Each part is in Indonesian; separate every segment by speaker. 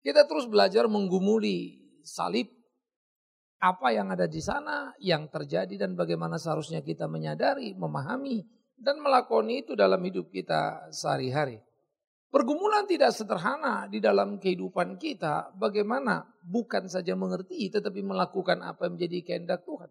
Speaker 1: Kita terus belajar menggumuli salib, apa yang ada di sana, yang terjadi dan bagaimana seharusnya kita menyadari, memahami dan melakoni itu dalam hidup kita sehari-hari. Pergumulan tidak sederhana di dalam kehidupan kita, bagaimana bukan saja mengerti tetapi melakukan apa yang menjadi kehendak Tuhan.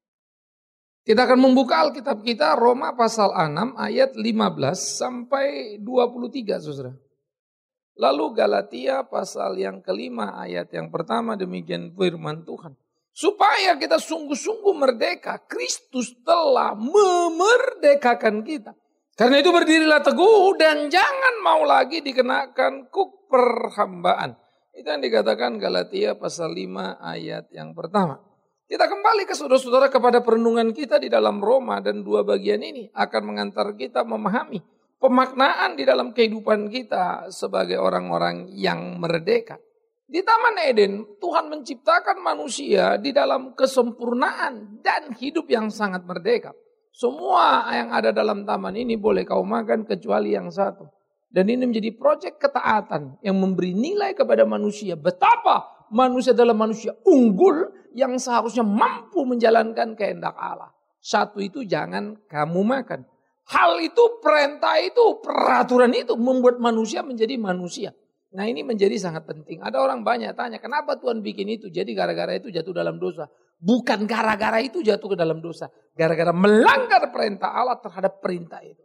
Speaker 1: Kita akan membuka Alkitab kita Roma pasal 6 ayat 15 sampai 23 saudara. Lalu Galatia pasal yang kelima ayat yang pertama demikian firman Tuhan. Supaya kita sungguh-sungguh merdeka, Kristus telah memerdekakan kita. Karena itu berdirilah teguh dan jangan mau lagi dikenakan kuk perhambaan. Itu yang dikatakan Galatia pasal 5 ayat yang pertama. Kita kembali ke saudara-saudara kepada perenungan kita di dalam Roma dan dua bagian ini akan mengantar kita memahami pemaknaan di dalam kehidupan kita sebagai orang-orang yang merdeka. Di Taman Eden, Tuhan menciptakan manusia di dalam kesempurnaan dan hidup yang sangat merdeka. Semua yang ada dalam taman ini boleh kau makan kecuali yang satu. Dan ini menjadi proyek ketaatan yang memberi nilai kepada manusia. Betapa manusia adalah manusia unggul yang seharusnya mampu menjalankan kehendak Allah. Satu itu jangan kamu makan. Hal itu, perintah itu, peraturan itu membuat manusia menjadi manusia. Nah ini menjadi sangat penting. Ada orang banyak tanya, kenapa Tuhan bikin itu? Jadi gara-gara itu jatuh dalam dosa. Bukan gara-gara itu jatuh ke dalam dosa. Gara-gara melanggar perintah Allah terhadap perintah itu.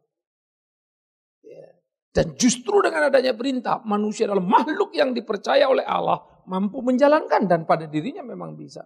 Speaker 1: Ya. Dan justru dengan adanya perintah, manusia adalah makhluk yang dipercaya oleh Allah. Mampu menjalankan dan pada dirinya memang bisa.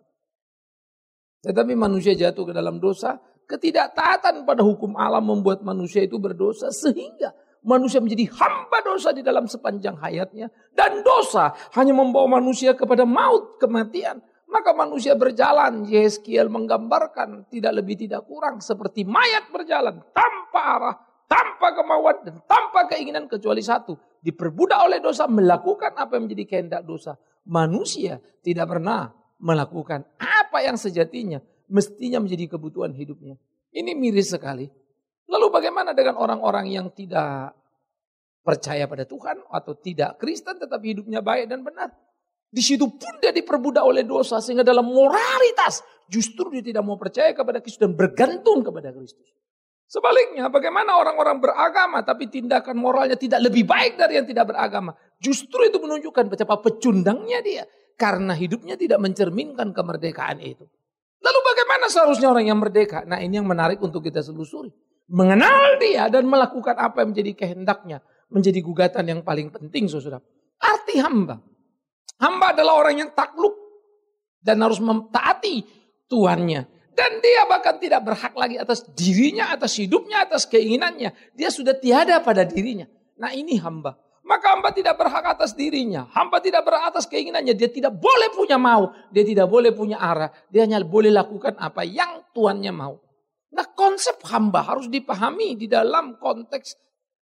Speaker 1: Tetapi manusia jatuh ke dalam dosa. Ketidaktaatan pada hukum Allah membuat manusia itu berdosa. Sehingga manusia menjadi hamba dosa di dalam sepanjang hayatnya. Dan dosa hanya membawa manusia kepada maut, kematian. Maka manusia berjalan, Yeskiel menggambarkan tidak lebih tidak kurang. Seperti mayat berjalan tanpa arah, tanpa kemauan dan tanpa keinginan kecuali satu. Diperbudak oleh dosa, melakukan apa yang menjadi kehendak dosa. Manusia tidak pernah melakukan apa yang sejatinya mestinya menjadi kebutuhan hidupnya. Ini miris sekali. Lalu bagaimana dengan orang-orang yang tidak percaya pada Tuhan atau tidak Kristen tetapi hidupnya baik dan benar? Di situ pun dia diperbudak oleh dosa sehingga dalam moralitas justru dia tidak mau percaya kepada Kristus dan bergantung kepada Kristus. Sebaliknya bagaimana orang-orang beragama tapi tindakan moralnya tidak lebih baik dari yang tidak beragama. Justru itu menunjukkan betapa pecundangnya dia karena hidupnya tidak mencerminkan kemerdekaan itu. Lalu bagaimana seharusnya orang yang merdeka? Nah ini yang menarik untuk kita selusuri. Mengenal dia dan melakukan apa yang menjadi kehendaknya. Menjadi gugatan yang paling penting saudara. Arti hamba. Hamba adalah orang yang takluk dan harus mentaati tuannya. Dan dia bahkan tidak berhak lagi atas dirinya, atas hidupnya, atas keinginannya. Dia sudah tiada pada dirinya. Nah ini hamba. Maka hamba tidak berhak atas dirinya. Hamba tidak berhak atas keinginannya. Dia tidak boleh punya mau. Dia tidak boleh punya arah. Dia hanya boleh lakukan apa yang tuannya mau. Nah konsep hamba harus dipahami di dalam konteks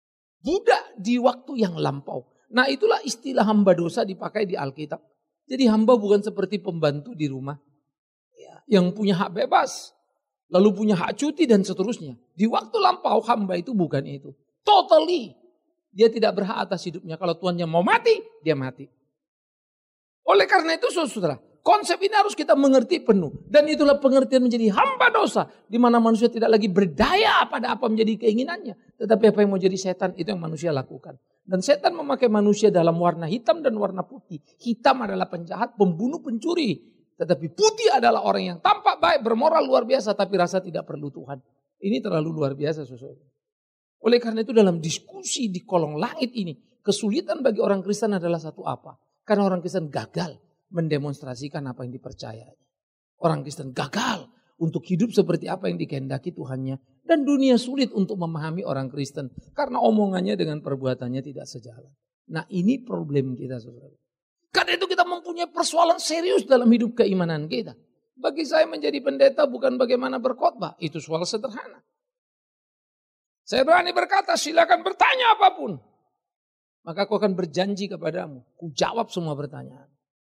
Speaker 1: budak di waktu yang lampau. Nah itulah istilah hamba dosa dipakai di Alkitab. Jadi hamba bukan seperti pembantu di rumah. Yang punya hak bebas. Lalu punya hak cuti dan seterusnya. Di waktu lampau hamba itu bukan itu. Totally. Dia tidak berhak atas hidupnya. Kalau tuannya mau mati, dia mati. Oleh karena itu saudara, konsep ini harus kita mengerti penuh. Dan itulah pengertian menjadi hamba dosa. Di mana manusia tidak lagi berdaya pada apa menjadi keinginannya. Tetapi apa yang mau jadi setan itu yang manusia lakukan. Dan setan memakai manusia dalam warna hitam dan warna putih. Hitam adalah penjahat, pembunuh, pencuri. Tetapi putih adalah orang yang tampak baik, bermoral luar biasa. Tapi rasa tidak perlu Tuhan. Ini terlalu luar biasa saudara. Oleh karena itu dalam diskusi di kolong langit ini. Kesulitan bagi orang Kristen adalah satu apa? Karena orang Kristen gagal mendemonstrasikan apa yang dipercayanya. Orang Kristen gagal untuk hidup seperti apa yang dikehendaki Tuhannya. Dan dunia sulit untuk memahami orang Kristen. Karena omongannya dengan perbuatannya tidak sejalan. Nah ini problem kita saudara. Karena itu kita mempunyai persoalan serius dalam hidup keimanan kita. Bagi saya menjadi pendeta bukan bagaimana berkhotbah. Itu soal sederhana. Saya berani berkata silakan bertanya apapun. Maka aku akan berjanji kepadamu. Ku jawab semua pertanyaan.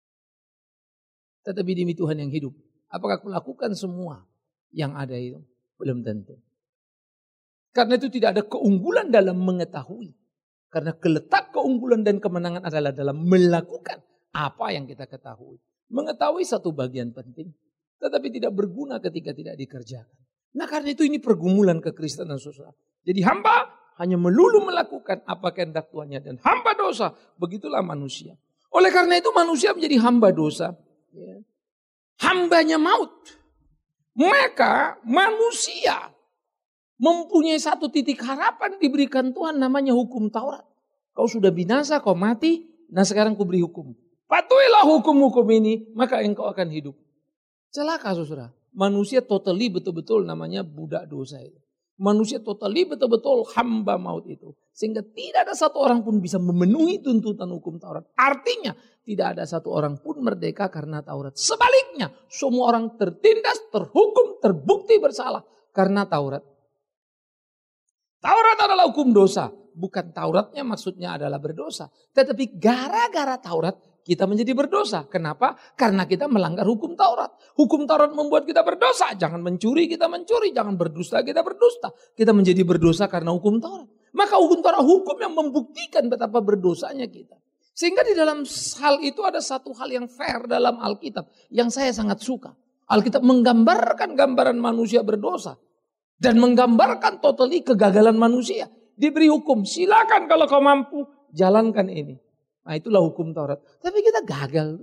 Speaker 1: Tetapi demi Tuhan yang hidup. Apakah aku lakukan semua yang ada itu? Belum tentu. Karena itu tidak ada keunggulan dalam mengetahui. Karena keletak keunggulan dan kemenangan adalah dalam melakukan Apa yang kita ketahui? Mengetahui satu bagian penting, tetapi tidak berguna ketika tidak dikerjakan. Nah karena itu ini pergumulan kekristenan saudara. Jadi hamba hanya melulu melakukan apa kehendak Tuhannya dan hamba dosa. Begitulah manusia. Oleh karena itu manusia menjadi hamba dosa. Ya. Hambanya maut. Maka manusia mempunyai satu titik harapan diberikan Tuhan namanya hukum Taurat. Kau sudah binasa, kau mati, nah sekarang ku beri hukum. Patuhilah hukum-hukum ini, maka engkau akan hidup. Celaka saudara, manusia totally betul-betul namanya budak dosa itu. Manusia totally betul-betul hamba maut itu. Sehingga tidak ada satu orang pun bisa memenuhi tuntutan hukum Taurat. Artinya tidak ada satu orang pun merdeka karena Taurat. Sebaliknya semua orang tertindas, terhukum, terbukti bersalah karena Taurat. Taurat adalah hukum dosa. Bukan Tauratnya maksudnya adalah berdosa. Tetapi gara-gara Taurat kita menjadi berdosa. Kenapa? Karena kita melanggar hukum Taurat. Hukum Taurat membuat kita berdosa. Jangan mencuri, kita mencuri. Jangan berdusta, kita berdusta. Kita menjadi berdosa karena hukum Taurat. Maka hukum Taurat hukum yang membuktikan betapa berdosanya kita. Sehingga di dalam hal itu ada satu hal yang fair dalam Alkitab. Yang saya sangat suka. Alkitab menggambarkan gambaran manusia berdosa. Dan menggambarkan totally kegagalan manusia. Diberi hukum, silakan kalau kau mampu jalankan ini. Nah itulah hukum Taurat. Tapi kita gagal.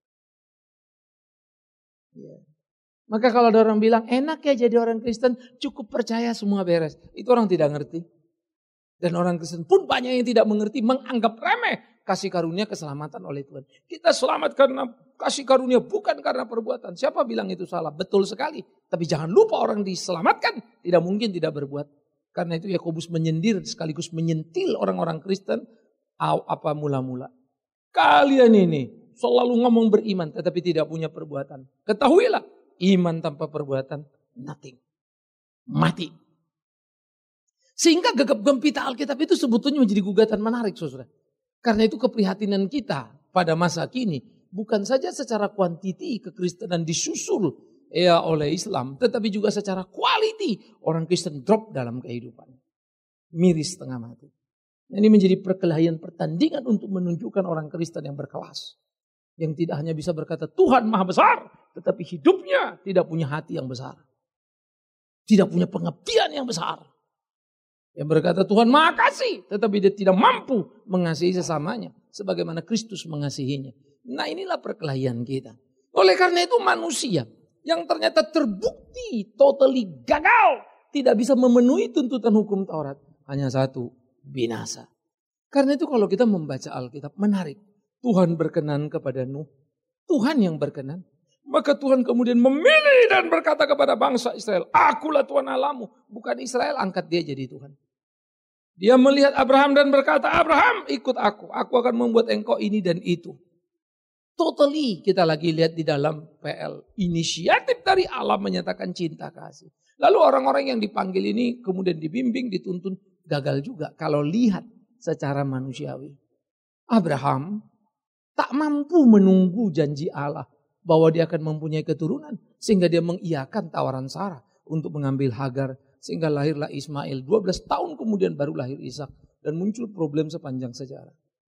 Speaker 1: Ya. Maka kalau ada orang bilang enak ya jadi orang Kristen, cukup percaya semua beres. Itu orang tidak ngerti. Dan orang Kristen pun banyak yang tidak mengerti, menganggap remeh kasih karunia keselamatan oleh Tuhan. Kita selamat karena kasih karunia bukan karena perbuatan. Siapa bilang itu salah? Betul sekali. Tapi jangan lupa orang diselamatkan tidak mungkin tidak berbuat. Karena itu Yakobus menyindir sekaligus menyentil orang-orang Kristen apa mula-mula. Kalian ini selalu ngomong beriman tetapi tidak punya perbuatan. Ketahuilah iman tanpa perbuatan nothing. Mati. Sehingga gegap gempita Alkitab itu sebetulnya menjadi gugatan menarik saudara. Karena itu keprihatinan kita pada masa kini bukan saja secara kuantiti kekristenan disusul oleh Islam, tetapi juga secara quality orang Kristen drop dalam kehidupan. Miris setengah mati. Ini menjadi perkelahian pertandingan untuk menunjukkan orang Kristen yang berkelas. Yang tidak hanya bisa berkata Tuhan maha besar, tetapi hidupnya tidak punya hati yang besar. Tidak punya pengabdian yang besar. Yang berkata Tuhan maha kasih, tetapi dia tidak mampu mengasihi sesamanya. Sebagaimana Kristus mengasihinya. Nah inilah perkelahian kita. Oleh karena itu manusia yang ternyata terbukti totally gagal. Tidak bisa memenuhi tuntutan hukum Taurat. Hanya satu, binasa. Karena itu kalau kita membaca Alkitab menarik. Tuhan berkenan kepada Nuh. Tuhan yang berkenan. Maka Tuhan kemudian memilih dan berkata kepada bangsa Israel. Akulah Tuhan Allahmu. Bukan Israel angkat dia jadi Tuhan. Dia melihat Abraham dan berkata, Abraham ikut aku. Aku akan membuat engkau ini dan itu. Totally kita lagi lihat di dalam PL. Inisiatif dari Allah menyatakan cinta kasih. Lalu orang-orang yang dipanggil ini kemudian dibimbing, dituntun. Gagal juga kalau lihat secara manusiawi. Abraham tak mampu menunggu janji Allah. Bahwa dia akan mempunyai keturunan. Sehingga dia mengiyakan tawaran Sarah untuk mengambil Hagar. Sehingga lahirlah Ismail. 12 tahun kemudian baru lahir Ishak. Dan muncul problem sepanjang sejarah.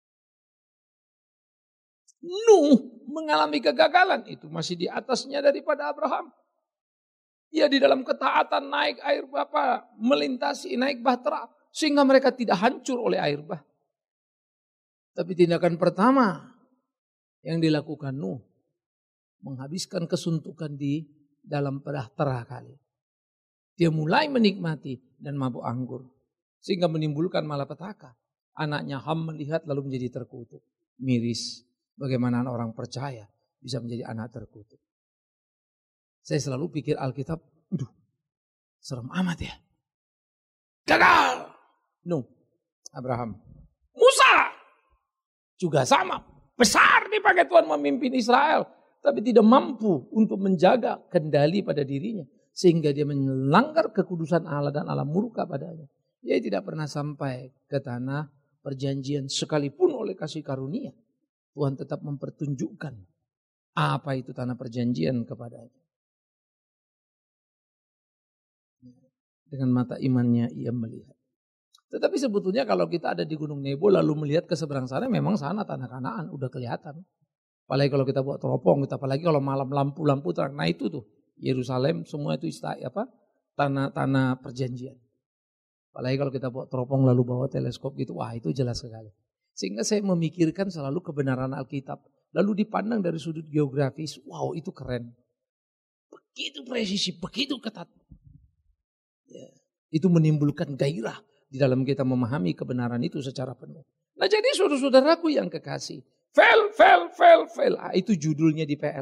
Speaker 1: Nuh mengalami kegagalan. Itu masih di atasnya daripada Abraham. Dia di dalam ketaatan naik air bah, melintasi naik bahtera. Sehingga mereka tidak hancur oleh air bah. Tapi tindakan pertama yang dilakukan Nuh. Menghabiskan kesuntukan di dalam bahtera kali. Dia mulai menikmati dan mabuk anggur. Sehingga menimbulkan malapetaka. Anaknya Ham melihat lalu menjadi terkutuk. Miris. Bagaimana orang percaya bisa menjadi anak terkutuk. Saya selalu pikir Alkitab, serem amat ya. Gagal. Nuh, Abraham. Musa juga sama. Besar dipakai Tuhan memimpin Israel. Tapi tidak mampu untuk menjaga kendali pada dirinya. Sehingga dia melanggar kekudusan Allah dan Allah murka padanya. Dia tidak pernah sampai ke tanah perjanjian sekalipun oleh kasih karunia. Tuhan tetap mempertunjukkan apa itu tanah perjanjian kepadanya. Dengan mata imannya ia melihat. Tetapi sebetulnya kalau kita ada di Gunung Nebo lalu melihat ke seberang sana, memang sana tanah Kanaan udah kelihatan. Apalagi kalau kita buat teropong, apalagi kalau malam lampu-lampu terang. Nah itu tuh Yerusalem semua itu tanah perjanjian. Apalagi kalau kita buat teropong lalu bawa teleskop gitu, wah itu jelas sekali. Sehingga saya memikirkan selalu kebenaran Alkitab. Lalu dipandang dari sudut geografis, wow itu keren. Begitu presisi, begitu ketat. Ya, itu menimbulkan gairah di dalam kita memahami kebenaran itu secara penuh. Nah jadi saudara-saudaraku yang kekasih, fail. Ah, itu judulnya di PL.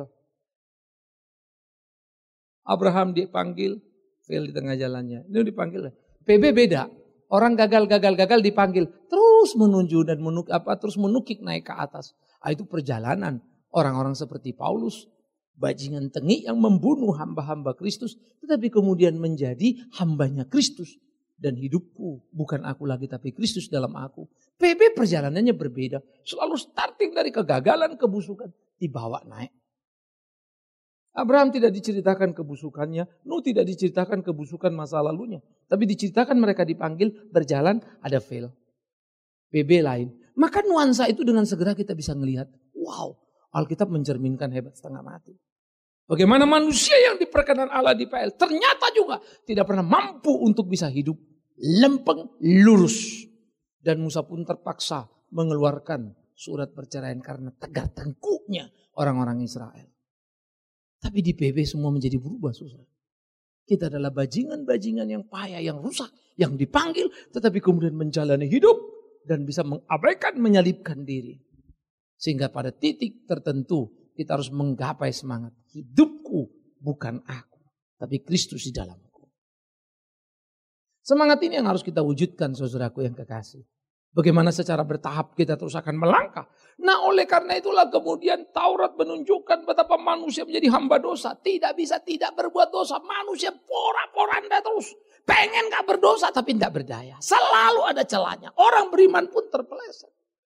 Speaker 1: Abraham dipanggil, fail di tengah jalannya. Ini dipanggil. PB beda. Orang gagal dipanggil. Terus menunjuk dan terus menukik naik ke atas. Ah, itu perjalanan orang-orang seperti Paulus. Bajingan tengik yang membunuh hamba-hamba Kristus. Tetapi kemudian menjadi hambanya Kristus. Dan hidupku bukan aku lagi tapi Kristus dalam aku. PB perjalanannya berbeda. Selalu starting dari kegagalan, kebusukan. Dibawa naik. Abraham tidak diceritakan kebusukannya. Nuh tidak diceritakan kebusukan masa lalunya. Tapi diceritakan mereka dipanggil berjalan ada fail. PB lain. Maka nuansa itu dengan segera kita bisa melihat. Wow, Alkitab mencerminkan hebat setengah mati. Bagaimana manusia yang diperkenan Allah di PL ternyata juga tidak pernah mampu untuk bisa hidup lempeng lurus. Dan Musa pun terpaksa mengeluarkan surat perceraian karena tegar tengkuknya orang-orang Israel. Tapi di PB semua menjadi berubah susah. Kita adalah bajingan-bajingan yang payah, yang rusak, yang dipanggil tetapi kemudian menjalani hidup dan bisa mengabaikan, menyalibkan diri. Sehingga pada titik tertentu kita harus menggapai semangat. Hidupku bukan aku, tapi Kristus di dalamku. Semangat ini yang harus kita wujudkan saudaraku yang kekasih. Bagaimana secara bertahap kita terus akan melangkah. Nah oleh karena itulah kemudian Taurat menunjukkan betapa manusia menjadi hamba dosa. Tidak bisa tidak berbuat dosa. Manusia porak-poranda terus. Pengen gak berdosa tapi tidak berdaya. Selalu ada celahnya. Orang beriman pun terpeleset.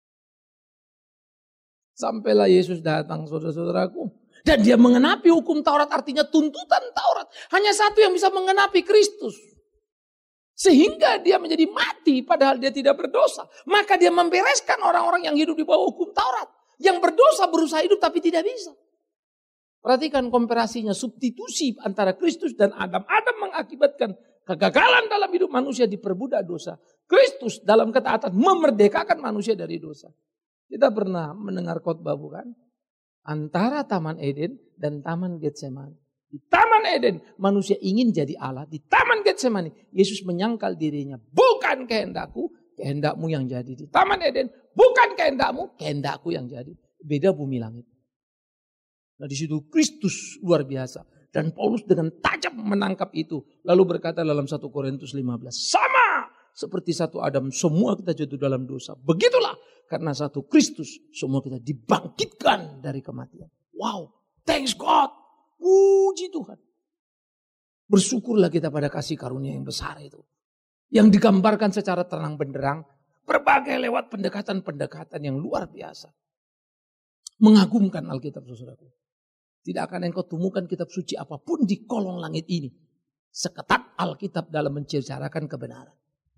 Speaker 1: Sampailah Yesus datang saudara-saudaraku. Dan dia mengenapi hukum Taurat artinya tuntutan Taurat. Hanya satu yang bisa mengenapi Kristus. Sehingga dia menjadi mati padahal dia tidak berdosa. Maka dia membereskan orang-orang yang hidup di bawah hukum Taurat. Yang berdosa berusaha hidup tapi tidak bisa. Perhatikan komparasinya, substitusi antara Kristus dan Adam. Adam mengakibatkan kegagalan dalam hidup manusia diperbudak dosa. Kristus dalam ketaatan memerdekakan manusia dari dosa. Kita pernah mendengar khotbah bukan? Antara Taman Eden dan Taman Getsemani. Di Taman Eden manusia ingin jadi Allah. Di Taman Getsemani Yesus menyangkal dirinya. Bukan kehendakku, kehendakmu yang jadi. Di Taman Eden bukan kehendakmu, kehendakku yang jadi. Beda bumi langit. Nah di situ Kristus luar biasa. Dan Paulus dengan tajam menangkap itu. Lalu berkata dalam 1 Korintus 15. Sama seperti satu Adam semua kita jatuh dalam dosa. Begitulah karena satu Kristus semua kita dibangkitkan dari kematian. Wow, thanks God. Puji Tuhan. Bersyukurlah kita pada kasih karunia yang besar itu. Yang digambarkan secara terang benderang. Berbagai lewat pendekatan-pendekatan yang luar biasa. Mengagumkan Alkitab saudaraku. Tidak akan engkau temukan kitab suci apapun di kolong langit ini. Seketat Alkitab dalam mencicarakan kebenaran.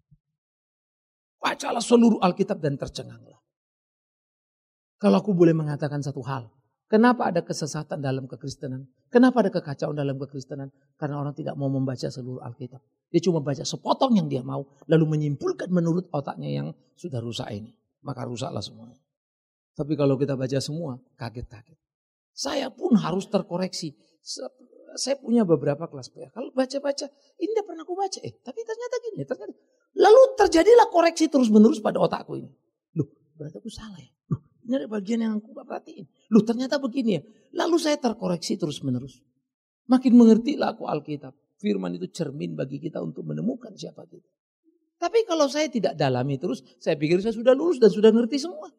Speaker 1: Bacalah seluruh Alkitab dan tercenganglah. Kalau aku boleh mengatakan satu hal. Kenapa ada kesesatan dalam kekristenan? Kenapa ada kekacauan dalam kekristenan? Karena orang tidak mau membaca seluruh Alkitab. Dia cuma baca sepotong yang dia mau. Lalu menyimpulkan menurut otaknya yang sudah rusak ini. Maka rusaklah semuanya. Tapi kalau kita baca semua, kaget-kaget. Saya pun harus terkoreksi. Saya punya beberapa kelas PA. Kalau baca-baca, ini tidak pernah aku baca. Tapi ternyata gini. Lalu terjadilah koreksi terus-menerus pada otakku ini. Loh, berarti aku salah ya? Loh, ini ada bagian yang aku perhatiin. Loh, ternyata begini ya. Lalu saya terkoreksi terus-menerus. Makin mengertilah aku Alkitab. Firman itu cermin bagi kita untuk menemukan siapa kita. Tapi kalau saya tidak dalami terus, saya pikir saya sudah lulus dan sudah ngerti semua.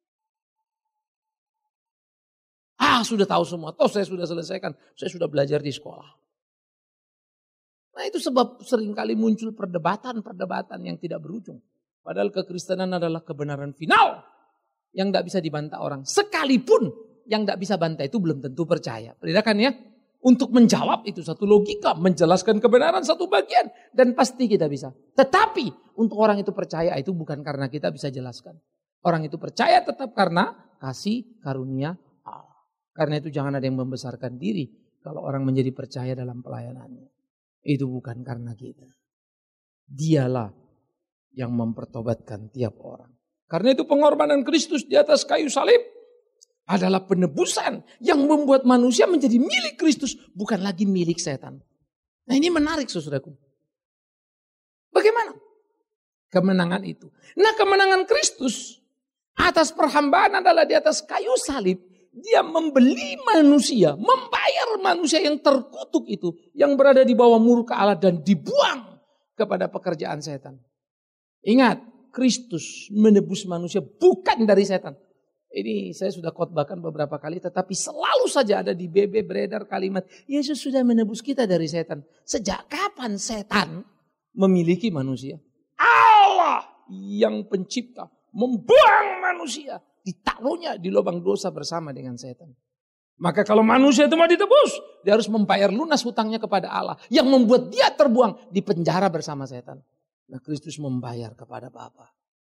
Speaker 1: Sudah tahu semua. Toh saya sudah selesaikan. Saya sudah belajar di sekolah. Nah itu sebab seringkali muncul perdebatan-perdebatan yang tidak berujung. Padahal kekristenan adalah kebenaran final. Yang tidak bisa dibantah orang. Sekalipun yang tidak bisa bantah itu belum tentu percaya. Bedakan ya. Untuk menjawab itu satu logika. Menjelaskan kebenaran satu bagian. Dan pasti kita bisa. Tetapi untuk orang itu percaya itu bukan karena kita bisa jelaskan. Orang itu percaya tetap karena kasih karunia Allah. Karena itu jangan ada yang membesarkan diri kalau orang menjadi percaya dalam pelayanannya. Itu bukan karena kita. Dialah yang mempertobatkan tiap orang. Karena itu pengorbanan Kristus di atas kayu salib adalah penebusan yang membuat manusia menjadi milik Kristus, bukan lagi milik setan. Nah ini menarik saudaraku. Bagaimana kemenangan itu? Nah kemenangan Kristus atas perhambaan adalah di atas kayu salib. Dia membeli manusia, membayar manusia yang terkutuk itu, yang berada di bawah murka Allah dan dibuang kepada pekerjaan setan. Ingat, Kristus menebus manusia bukan dari setan. Ini saya sudah khotbahkan beberapa kali, tetapi selalu saja ada di BB beredar kalimat, Yesus sudah menebus kita dari setan. Sejak kapan setan memiliki manusia? Allah yang pencipta membuang manusia, ditaruhnya di lubang dosa bersama dengan setan. Maka kalau manusia itu mau ditebus, dia harus membayar lunas hutangnya kepada Allah yang membuat dia terbuang di penjara bersama setan. Nah Kristus membayar kepada Bapa.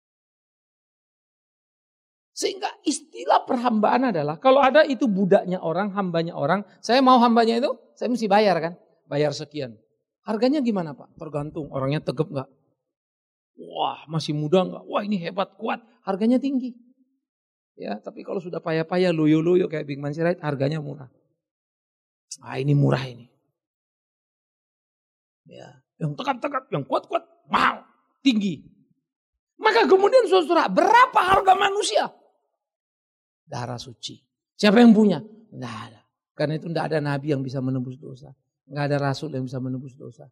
Speaker 1: Sehingga istilah perhambaan adalah kalau ada itu budaknya orang, hambanya orang, saya mau hambanya itu, saya mesti bayar kan? Bayar sekian. Harganya gimana Pak? Tergantung orangnya tegap gak? Wah masih muda gak? Wah ini hebat, kuat. Harganya tinggi. Ya, tapi kalau sudah payah-payah, loyo-loyo kayak Big Man Sirait, harganya murah. Ah ini murah ini. Ya, yang tegap-tegap, yang kuat-kuat, mahal, tinggi. Maka kemudian saudara, berapa harga manusia? Darah suci. Siapa yang punya? Tidak ada. Karena itu tidak ada nabi yang bisa menebus dosa. Tidak ada rasul yang bisa menebus dosa.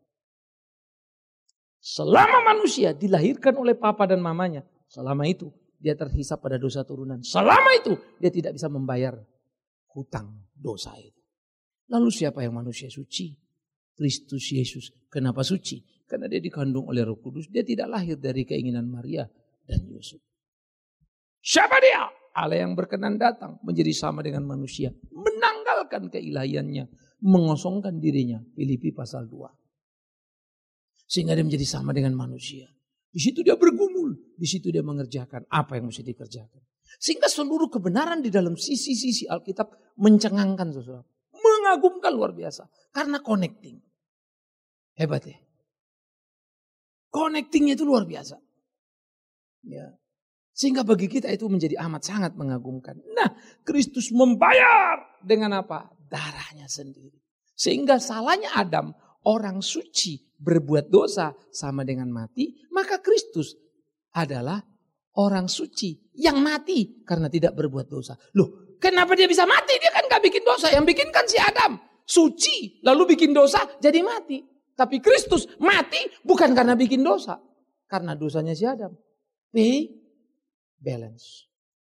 Speaker 1: Selama manusia dilahirkan oleh papa dan mamanya, selama itu dia terhisap pada dosa turunan. Selama itu dia tidak bisa membayar hutang dosa itu. Lalu siapa yang manusia suci? Kristus Yesus. Kenapa suci? Karena dia dikandung oleh Roh Kudus. Dia tidak lahir dari keinginan Maria dan Yusuf. Siapa dia? Allah yang berkenan datang menjadi sama dengan manusia. Menanggalkan keilahiannya. Mengosongkan dirinya. Filipi pasal 2. Sehingga dia menjadi sama dengan manusia. Di situ dia bergumul. Di situ dia mengerjakan apa yang mesti dikerjakan. Sehingga seluruh kebenaran di dalam sisi-sisi Alkitab mencengangkan saudara. Mengagumkan luar biasa. Karena connecting. Hebat ya. Connectingnya itu luar biasa. Ya. Sehingga bagi kita itu menjadi amat sangat mengagumkan. Nah Kristus membayar dengan apa? Darahnya sendiri. Sehingga salahnya Adam, orang suci berbuat dosa sama dengan mati. Maka Kristus adalah orang suci yang mati karena tidak berbuat dosa. Loh kenapa dia bisa mati? Dia kan gak bikin dosa. Yang bikin kan si Adam. Suci lalu bikin dosa jadi mati. Tapi Kristus mati bukan karena bikin dosa. Karena dosanya si Adam. Balance.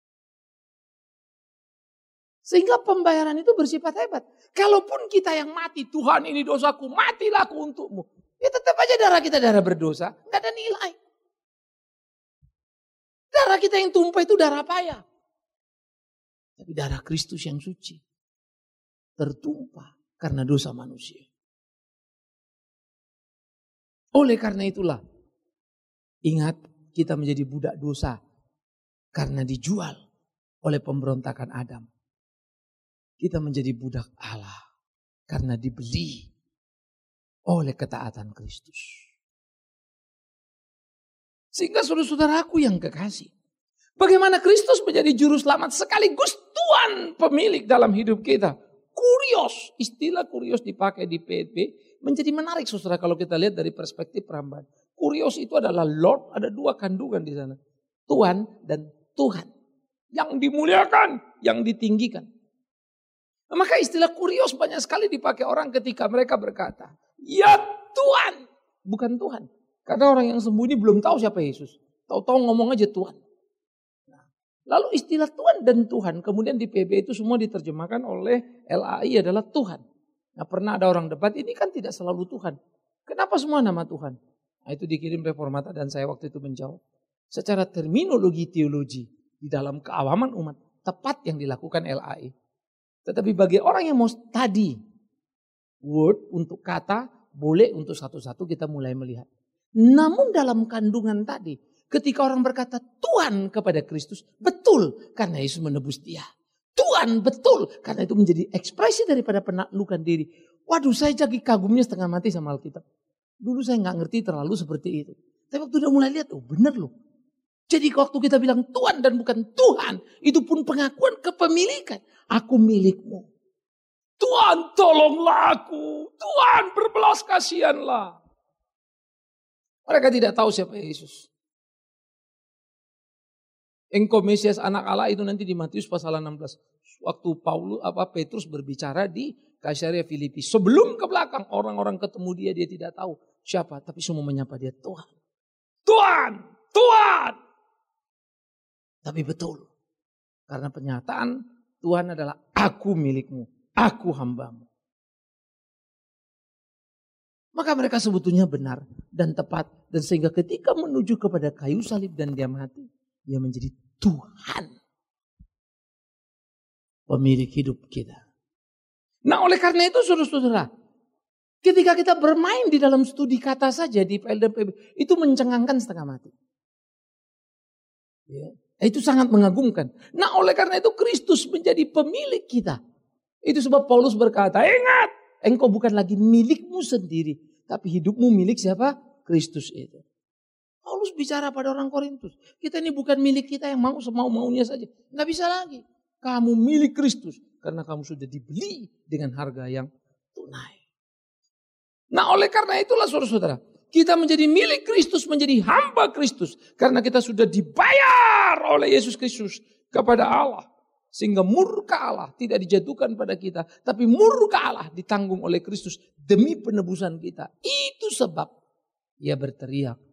Speaker 1: Sehingga pembayaran itu bersifat hebat. Kalaupun kita yang mati, Tuhan ini dosaku, matilah aku untukmu. Ya tetap aja darah kita darah berdosa. Gak ada nilai. Darah kita yang tumpah itu darah payah. Tapi darah Kristus yang suci. Tertumpah karena dosa manusia. Oleh karena itulah. Ingat kita menjadi budak dosa. Karena dijual oleh pemberontakan Adam. Kita menjadi budak Allah. Karena dibeli oleh ketaatan Kristus. Sehingga saudara-saudaraku yang kekasih. Bagaimana Kristus menjadi juru selamat sekaligus Tuhan pemilik dalam hidup kita. Kurios. Istilah kurios dipakai di PHP. Menjadi menarik saudara kalau kita lihat dari perspektif perhambaan. Kurios itu adalah Lord. Ada dua kandungan di sana. Tuhan dan Tuhan. Yang dimuliakan, yang ditinggikan. Maka istilah kurios banyak sekali dipakai orang ketika mereka berkata, ya Tuhan, bukan Tuhan. Karena orang yang sembunyi belum tahu siapa Yesus. Tahu-tahu ngomong aja Tuhan. Nah, lalu istilah Tuhan dan Tuhan kemudian di PB itu semua diterjemahkan oleh LAI adalah Tuhan. Nah pernah ada orang debat, ini kan tidak selalu Tuhan. Kenapa semua nama Tuhan? Nah itu dikirim Reformata dan saya waktu itu menjawab. Secara terminologi teologi di dalam keawaman umat tepat yang dilakukan LAI. Tetapi bagi orang yang mau study word untuk kata boleh untuk satu-satu kita mulai melihat. Namun dalam kandungan tadi ketika orang berkata Tuhan kepada Kristus betul karena Yesus menebus dia. Tuhan
Speaker 2: Tuhan, betul. Karena itu menjadi ekspresi daripada penaklukan diri. Waduh, saya jadi kagumnya setengah mati sama Alkitab. Dulu saya nggak ngerti terlalu seperti itu. Tapi waktu udah mulai lihat, oh bener loh. Jadi waktu kita bilang Tuhan dan bukan Tuhan, itu pun pengakuan kepemilikan. Aku milikmu. Tuhan tolonglah aku. Tuhan berbelas kasihanlah.
Speaker 1: Mereka tidak tahu siapa Yesus. Engkau Mesias anak Allah itu nanti di Matius pasal 16. Waktu Petrus berbicara di Kaisarea Filipi. Sebelum ke belakang orang-orang ketemu dia tidak tahu siapa. Tapi semua menyapa dia Tuhan. Tuhan! Tuhan! Tapi betul. Karena penyataan Tuhan adalah aku milikmu. Aku hambamu. Maka mereka sebetulnya benar dan tepat. Dan sehingga ketika menuju kepada kayu salib dan dia mati. Dia menjadi Tuhan. Pemilik hidup kita. Nah oleh karena itu saudara-saudara. Ketika kita bermain di dalam studi kata saja di PLDPB. Itu mencengangkan setengah mati. Ya, itu sangat mengagumkan. Nah oleh karena itu Kristus menjadi pemilik kita. Itu sebab Paulus berkata, ingat. Engkau bukan lagi milikmu sendiri. Tapi hidupmu milik siapa? Kristus itu. Paulus bicara pada orang Korintus. Kita ini bukan milik kita yang mau semau-maunya saja. Nggak bisa lagi. Kamu milik Kristus. Karena kamu sudah dibeli dengan harga yang tunai. Nah oleh karena itulah saudara-saudara. Kita menjadi milik Kristus, menjadi hamba Kristus. Karena kita sudah dibayar oleh Yesus Kristus kepada Allah. Sehingga murka Allah tidak dijatuhkan pada kita. Tapi murka Allah ditanggung oleh Kristus demi penebusan kita. Itu sebab ia berteriak.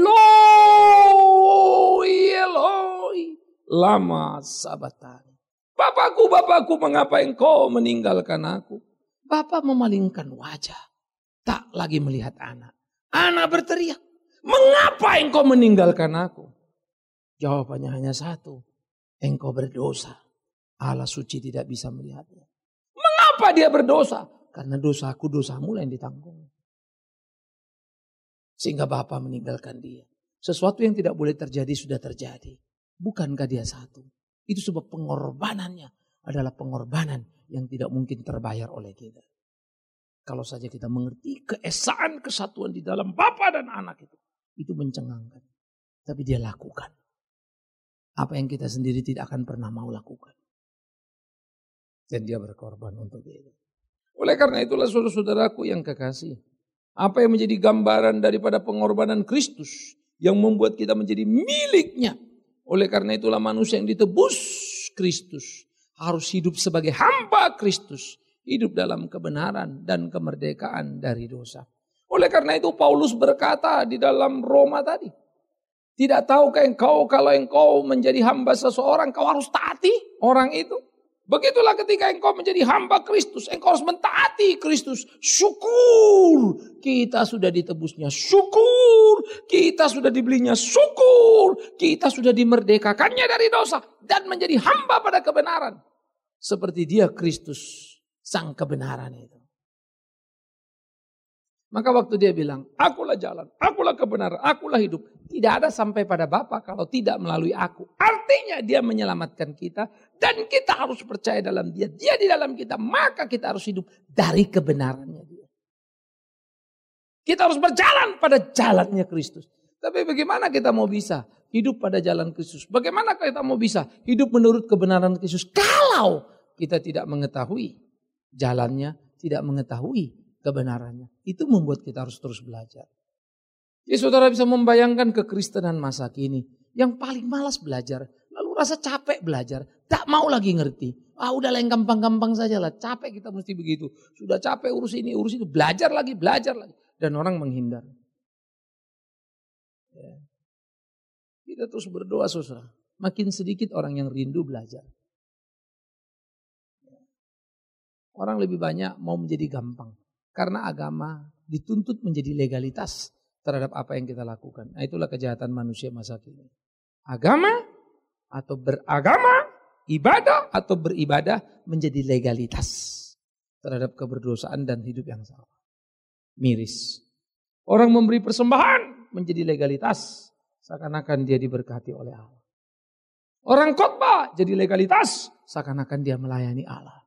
Speaker 1: Eloi, Eloi, lama sabatani. Bapakku, Bapakku, mengapa engkau meninggalkan aku? Bapa memalingkan wajah, tak lagi melihat anak. Anak berteriak, mengapa engkau meninggalkan aku? Jawabannya hanya satu, engkau berdosa. Allah suci tidak bisa melihatnya. Mengapa dia berdosa? Karena dosaku, dosamu yang ditanggung. Sehingga Bapa meninggalkan dia. Sesuatu yang tidak boleh terjadi sudah terjadi. Bukankah dia satu? Itu sebab pengorbanannya adalah pengorbanan yang tidak mungkin terbayar oleh kita. Kalau saja kita mengerti keesaan kesatuan di dalam Bapa dan Anak itu mencengangkan. Tapi dia lakukan. Apa yang kita sendiri tidak akan pernah mau lakukan. Dan dia berkorban untuk itu. Oleh karena itulah saudara-saudaraku yang kekasih. Apa yang menjadi gambaran daripada pengorbanan Kristus. Yang membuat kita menjadi miliknya. Oleh karena itulah manusia yang ditebus Kristus. Harus hidup sebagai hamba Kristus. Hidup dalam kebenaran dan kemerdekaan dari dosa. Oleh karena itu Paulus berkata di dalam Roma tadi. Tidak tahukah engkau kalau engkau menjadi hamba seseorang. Kau harus taati orang itu. Begitulah ketika engkau menjadi hamba Kristus. Engkau harus mentaati Kristus. Syukur. Kita sudah ditebusnya. Syukur. Kita sudah dibelinya. Syukur. Kita sudah dimerdekakannya dari dosa. Dan menjadi hamba pada kebenaran. Seperti dia Kristus. Sang kebenaran itu. Maka waktu dia bilang, akulah jalan, akulah kebenaran, akulah hidup. Tidak ada sampai pada Bapa kalau tidak melalui aku. Artinya dia menyelamatkan kita dan kita harus percaya dalam dia. Dia di dalam kita, maka kita harus hidup dari kebenarannya dia. Kita harus berjalan pada jalannya Kristus. Tapi bagaimana kita mau bisa hidup pada jalan Kristus? Bagaimana kita mau bisa hidup menurut kebenaran Kristus? Kalau kita tidak mengetahui jalannya, tidak mengetahui kebenarannya. Itu membuat kita harus terus belajar. Jadi saudara bisa membayangkan kekristenan masa kini. Yang paling malas belajar. Lalu rasa capek belajar. Tak mau lagi ngerti. Udahlah yang gampang-gampang saja lah. Capek kita mesti begitu. Sudah capek urus ini, urus itu. Belajar lagi, belajar lagi. Dan orang menghindar. Ya. Kita terus berdoa saudara. Makin sedikit orang yang rindu belajar. Orang lebih banyak mau menjadi gampang. Karena agama dituntut menjadi legalitas terhadap apa yang kita lakukan. Nah itulah kejahatan manusia masa kini. Agama atau beragama, ibadah atau beribadah menjadi legalitas terhadap keberdosaan dan hidup yang salah. Miris. Orang memberi persembahan menjadi legalitas. Seakan-akan dia diberkati oleh Allah.
Speaker 2: Orang khotbah jadi legalitas, seakan-akan dia melayani Allah.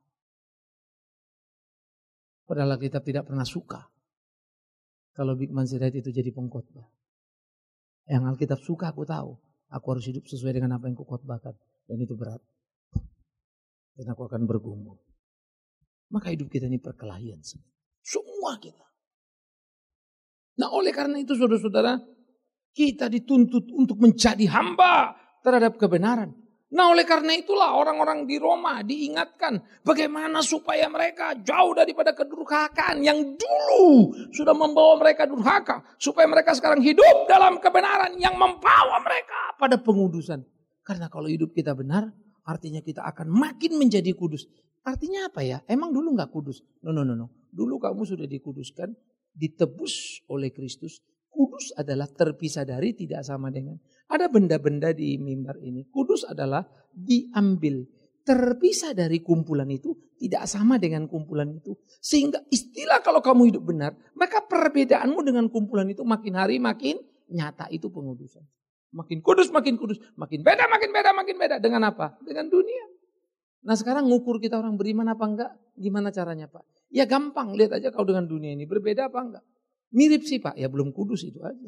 Speaker 2: Padahal kita tidak pernah suka kalau Bikman Sirait itu jadi pengkhotbah. Yang Alkitab suka aku tahu. Aku harus hidup sesuai dengan apa yang kukhotbahkan. Dan itu berat. Dan aku akan bergumul. Maka hidup kita ini perkelahian. Semua kita. Nah oleh karena itu saudara-saudara, kita dituntut untuk menjadi hamba terhadap kebenaran. Nah oleh karena itulah orang-orang di Roma diingatkan bagaimana supaya mereka jauh daripada kedurhakaan yang dulu sudah membawa mereka durhaka. Supaya mereka sekarang hidup dalam kebenaran yang membawa mereka pada pengudusan. Karena kalau hidup kita benar artinya kita akan makin menjadi kudus. Artinya apa ya? Emang dulu gak kudus? No. Dulu kamu sudah dikuduskan, ditebus oleh Kristus. Kudus adalah terpisah dari, tidak sama dengan. Ada benda-benda di mimbar ini. Kudus adalah diambil. Terpisah dari kumpulan itu, tidak sama dengan kumpulan itu. Sehingga istilah kalau kamu hidup benar, maka perbedaanmu dengan kumpulan itu makin hari makin nyata. Itu pengudusan. Makin kudus, makin kudus. Makin beda, makin beda, makin beda. Dengan apa? Dengan dunia. Nah sekarang ngukur kita orang beriman apa enggak? Gimana caranya Pak? Ya gampang, lihat aja kau dengan dunia ini. Berbeda apa enggak? Mirip sih Pak, ya belum kudus itu aja.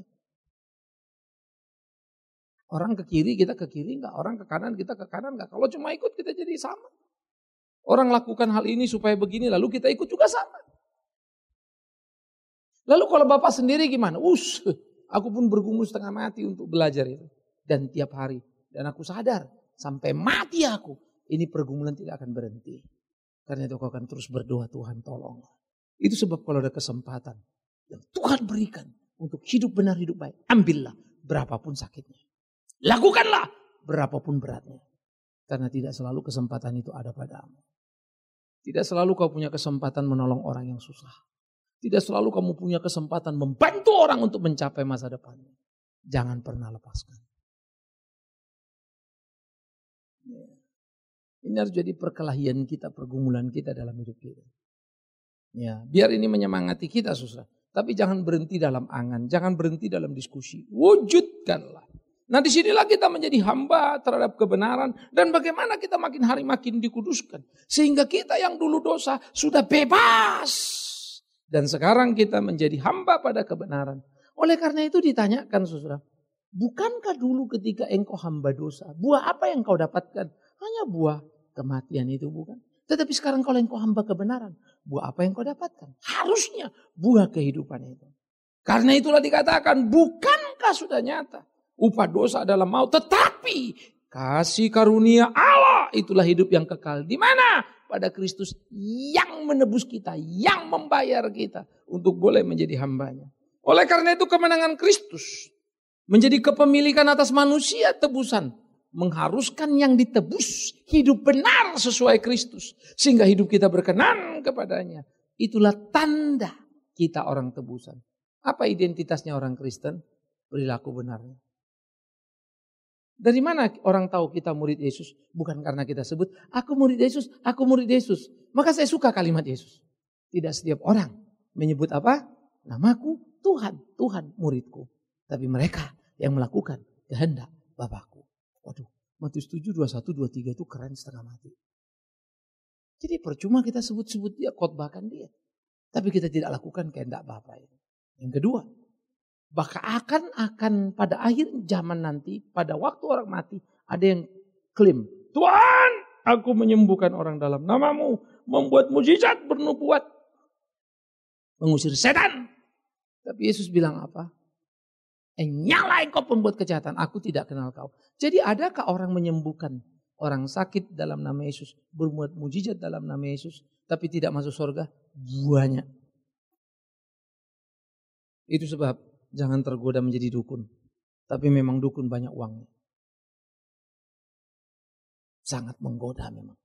Speaker 2: Orang ke kiri, kita ke kiri enggak. Orang ke kanan, kita ke kanan enggak. Kalau cuma ikut kita jadi sama. Orang lakukan hal ini supaya begini, lalu kita ikut juga sama. Lalu kalau Bapak sendiri gimana? Aku pun bergumul setengah mati untuk belajar itu. Dan tiap hari. Dan aku sadar, sampai mati aku. Ini pergumulan tidak akan berhenti. Karena itu kau akan terus berdoa, Tuhan tolong. Itu sebab kalau ada kesempatan yang Tuhan berikan untuk hidup benar, hidup baik. Ambillah berapapun sakitnya. Lakukanlah berapapun beratnya. Karena tidak selalu kesempatan itu ada padamu. Tidak selalu kau punya kesempatan menolong orang yang susah. Tidak selalu kamu punya kesempatan membantu orang untuk mencapai masa depannya. Jangan pernah lepaskan. Ini harus jadi perkelahian kita, pergumulan kita dalam hidup kita. Ya, biar ini menyemangati kita susah. Tapi jangan berhenti dalam angan, jangan berhenti dalam diskusi. Wujudkanlah. Nah disinilah kita menjadi hamba terhadap kebenaran. Dan bagaimana kita makin hari makin dikuduskan. Sehingga kita yang dulu dosa sudah bebas. Dan sekarang kita menjadi hamba pada kebenaran. Oleh karena itu ditanyakan saudara. Bukankah dulu ketika engkau hamba dosa, buah apa yang kau dapatkan? Hanya buah kematian itu bukan. Tetapi sekarang kalau engkau hamba kebenaran, buah apa yang kau dapatkan? Harusnya buah kehidupan itu. Karena itulah dikatakan, bukankah sudah nyata upah dosa adalah maut, tetapi kasih karunia Allah itulah hidup yang kekal. Di mana? Pada Kristus yang menebus kita, yang membayar kita untuk boleh menjadi hambanya. Oleh karena itu kemenangan Kristus menjadi kepemilikan atas manusia tebusan. Mengharuskan yang ditebus hidup benar sesuai Kristus. Sehingga hidup kita berkenan kepadanya. Itulah tanda kita orang tebusan. Apa identitasnya orang Kristen? Perilaku benarnya. Dari mana orang tahu kita murid Yesus? Bukan karena kita sebut, aku murid Yesus, aku murid Yesus. Maka saya suka kalimat Yesus. Tidak setiap orang menyebut apa? Namaku Tuhan, Tuhan muridku. Tapi mereka yang melakukan kehendak Bapakku. Waduh, Matius 7, 21, 23 itu keren setengah mati. Jadi percuma kita sebut-sebut dia, khotbahkan dia. Tapi kita tidak lakukan kehendak Bapa itu. Yang kedua, bahkan akan pada akhir zaman nanti, pada waktu orang mati, ada yang klaim, Tuhan, aku menyembuhkan orang dalam namamu, membuat mujizat, bernubuat, mengusir setan. Tapi Yesus bilang apa? Nyala engkau pembuat kejahatan, aku tidak kenal kau. Jadi adakah orang menyembuhkan orang sakit dalam nama Yesus, berbuat mujizat dalam nama Yesus, tapi tidak masuk surga? Banyak. Itu sebab jangan tergoda menjadi dukun. Tapi memang dukun banyak uangnya. Sangat menggoda memang.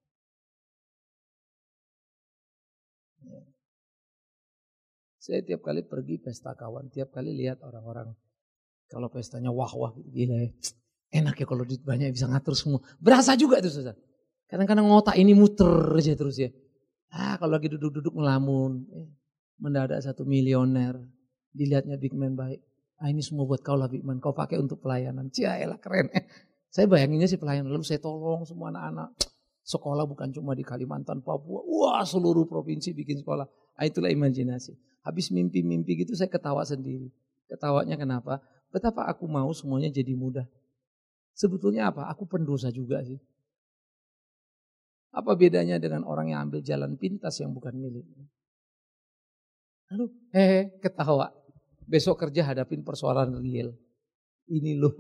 Speaker 2: Saya tiap kali pergi pesta kawan, tiap kali lihat orang-orang. Kalau pestanya wah-wah gitu, gila ya. Enak ya kalau duit banyak bisa ngatur semua. Berasa juga itu Saudara. Kadang-kadang ngotak ini muter aja terus ya. Kalau lagi duduk-duduk ngelamun. Mendadak 1 milioner. Dilihatnya big man baik. Ini semua buat kau lah big man. Kau pakai untuk pelayanan. Cialah keren. Saya bayanginnya si pelayan, lalu saya tolong semua anak-anak. Sekolah bukan cuma di Kalimantan, Papua. Wah, seluruh provinsi bikin sekolah. Itulah imajinasi. Habis mimpi-mimpi gitu saya ketawa sendiri. Ketawanya kenapa? Betapa aku mau semuanya jadi mudah. Sebetulnya apa? Aku pendosa juga sih. Apa bedanya dengan orang yang ambil jalan pintas yang bukan miliknya? Lalu ketawa. Besok kerja hadapin persoalan real. Ini loh.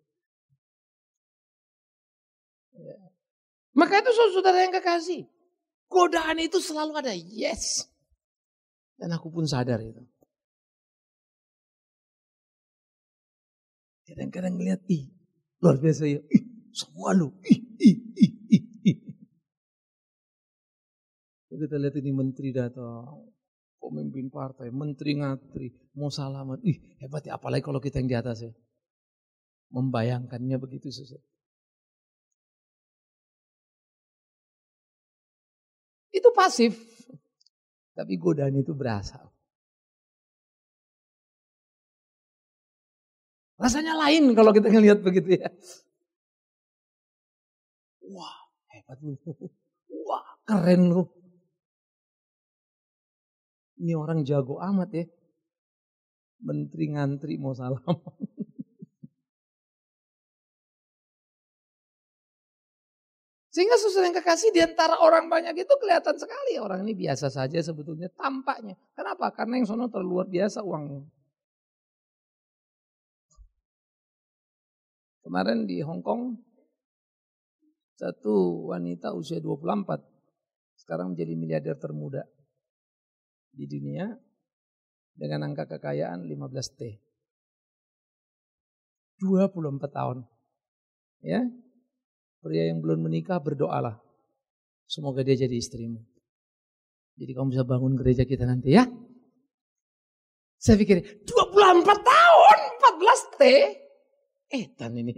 Speaker 2: Ya. Maka itu saudara yang kekasih. Godaan itu selalu ada. Yes. Dan aku pun sadar itu. Kadang-kadang ngeliat, luar biasa ya. Semua lo. Kita lihat ini menteri datang. Pemimpin partai, menteri ngatri, mau salaman. Hebat ya, apalagi kalau kita yang di atas ya. Membayangkannya begitu susah. Itu pasif. Tapi godaan itu berasa. Rasanya lain kalau kita ngelihat begitu ya. Wah, hebat lu. Wah, keren lu. Ini orang jago amat ya. Menteri ngantri mau salaman. Sehingga saudara yang kekasih di antara orang banyak itu kelihatan sekali. Orang ini biasa saja sebetulnya tampaknya. Kenapa? Karena yang sono terlalu luar biasa uangnya. Kemarin di Hong Kong, satu wanita usia 24, sekarang menjadi miliarder termuda di dunia dengan angka kekayaan 15T. 24 tahun. Ya. Pria yang belum menikah berdoalah. Semoga dia jadi istrimu. Jadi kamu bisa bangun gereja kita nanti ya. Saya pikir 24 tahun 14T. Edan ini.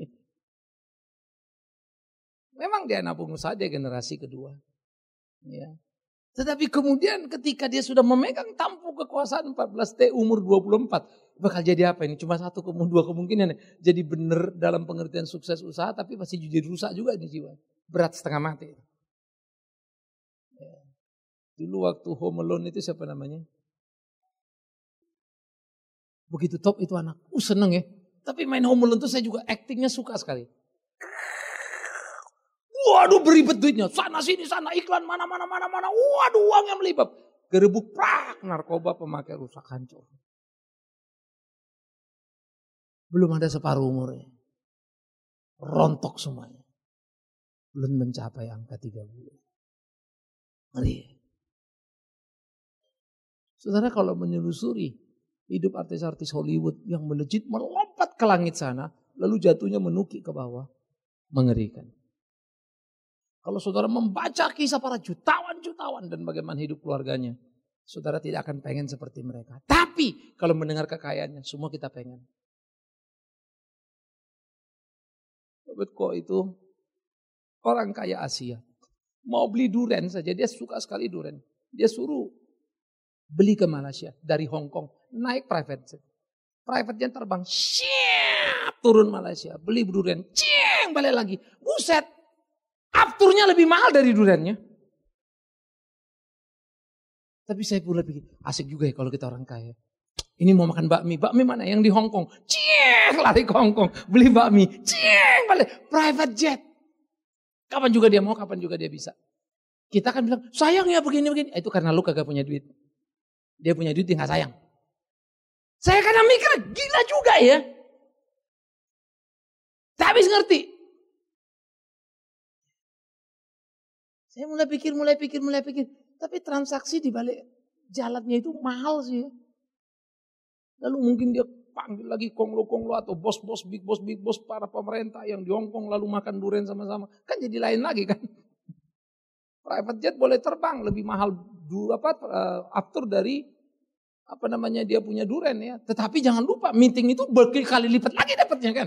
Speaker 2: Memang dia anak pengusaha, dia generasi kedua. Ya. Tetapi kemudian ketika dia sudah memegang tampuk kekuasaan 14T umur 24. Bakal jadi apa ini? Cuma dua kemungkinan. Jadi benar dalam pengertian sukses usaha tapi masih jadi rusak juga nih jiwa. Berat setengah mati. Ya. Dulu waktu Home Alone itu siapa namanya? Begitu top itu anak. Seneng ya. Tapi main Home Alone itu saya juga aktingnya suka sekali. Waduh beribet duitnya. Sana sini sana iklan mana. Waduh uangnya melibab. Gerebuk prak narkoba pemakai rusak hancur. Belum ada separuh umurnya. Rontok semuanya. Belum mencapai angka 30. Ngeri. Saudara kalau menyelusuri hidup artis-artis Hollywood yang melejit melompat ke langit sana. Lalu jatuhnya menukik ke bawah. Mengerikan. Kalau saudara membaca kisah para jutawan dan bagaimana hidup keluarganya. Saudara tidak akan pengen seperti mereka. Tapi kalau mendengar kekayaannya semua kita pengen. Robert Koch itu orang kaya Asia. Mau beli durian saja, dia suka sekali durian. Dia suruh beli ke Malaysia dari Hong Kong. Naik private jet. Private jet terbang. Turun Malaysia. Beli durian. Balik lagi. Buset. Afturnya lebih mahal dari duriannya. Tapi saya pula pikir, asik juga ya kalau kita orang kaya. Ini mau makan bakmi. Bakmi mana? Yang di Hong Kong. Lari ke Hong Kong. Beli bakmi. Balik. Private jet. Kapan juga dia mau, kapan juga dia bisa. Kita kan bilang, sayang ya begini. Itu karena lu kagak punya duit. Dia punya duit, dia gak sayang. Saya kadang mikir, gila juga ya. Tak habis ngerti. Saya mulai pikir. Tapi transaksi di balik jalannya itu mahal sih. Lalu mungkin dia panggil lagi konglo-konglo atau bos-bos, big boss para pemerintah yang di Hong Kong lalu makan durian sama-sama. Kan jadi lain lagi kan. Private jet boleh terbang lebih mahal after dari dia punya durian ya. Tetapi jangan lupa meeting itu berkali-kali lipat lagi dapatnya kan.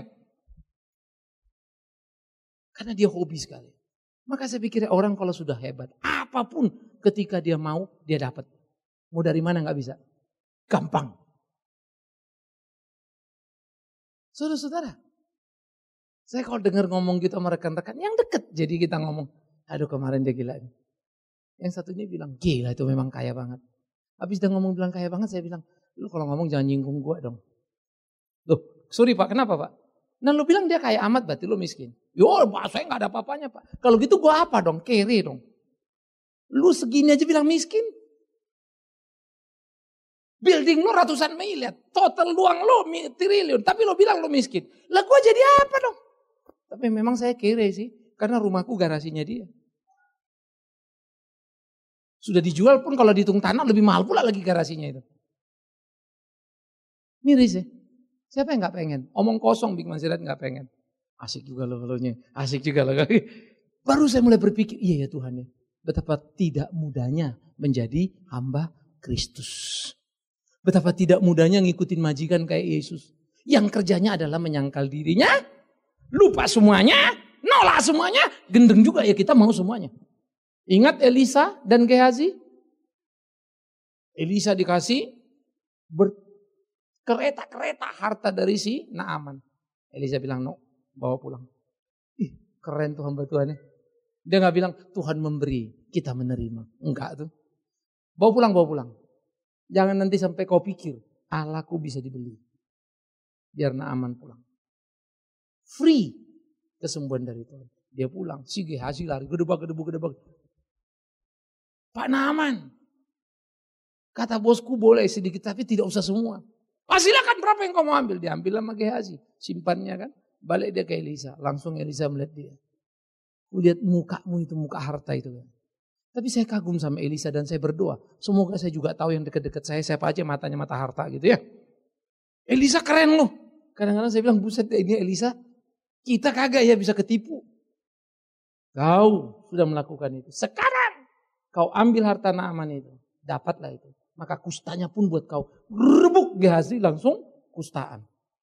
Speaker 2: Karena dia hobi sekali. Maka saya pikir orang kalau sudah hebat, apapun ketika dia mau, dia dapat. Mau dari mana gak bisa. Gampang. Saudara-saudara, Saya kalau dengar ngomong gitu sama rekan-rekan yang deket, jadi kita ngomong, aduh kemarin dia gila ini. Yang satunya bilang, gila itu memang kaya banget. Habis dia ngomong bilang kaya banget, saya bilang, lu kalau ngomong jangan nyinggung gue dong. Loh, sorry Pak, kenapa Pak? Nah lu bilang dia kaya amat, berarti lu miskin. Yo, Pak, saya gak ada apa-apanya Pak. Kalau gitu gue apa dong? Kere dong. Lu segini aja bilang miskin. Building lu ratusan miliar, total uang lu triliun, tapi lu bilang lu miskin. Lah gue jadi apa dong? Tapi memang saya kere sih, karena rumahku garasinya dia. Sudah dijual pun kalau dihitung tanah lebih mahal pula lagi garasinya itu. Miris ya. Siapa yang gak pengen? Omong kosong Big Man Sirait gak pengen. Asik juga loh kalau asik juga loh. Baru saya mulai berpikir, iya ya Tuhan ya. Betapa tidak mudahnya menjadi hamba Kristus. Betapa tidak mudahnya ngikutin majikan kayak Yesus. Yang kerjanya adalah menyangkal dirinya, lupa semuanya, nolak semuanya, gendeng juga ya kita mau semuanya. Ingat Elisa dan Gehazi? Elisa dikasih kereta-kereta harta dari si Naaman. Elisa bilang, no, bawa pulang. Ih, keren tuh hamba Tuhan ya. Dia gak bilang, Tuhan memberi, kita menerima. Enggak tuh. Bawa pulang, bawa pulang. Jangan nanti sampai kau pikir, Allahku bisa dibeli. Biar Naaman pulang. Free kesembuhan dari Tuhan. Dia pulang, si Gehazi lari, gedebak. Pak Naaman, kata bosku boleh sedikit tapi tidak usah semua. Silakan berapa yang kau mau ambil? Diambil sama Gehazi, simpannya kan. Balik dia ke Elisa, langsung Elisa melihat dia. Lihat mukamu itu, muka harta itu kan. Tapi saya kagum sama Elisa dan saya berdoa. Semoga saya juga tahu yang dekat-dekat saya, siapa aja matanya mata harta gitu ya. Elisa keren loh. Kadang-kadang saya bilang, buset ini Elisa, kita kagak ya bisa ketipu. Kau sudah melakukan itu. Sekarang kau ambil harta Naaman itu, dapatlah itu. Maka kustanya pun buat kau. Rebuk Gehazi langsung kustaan.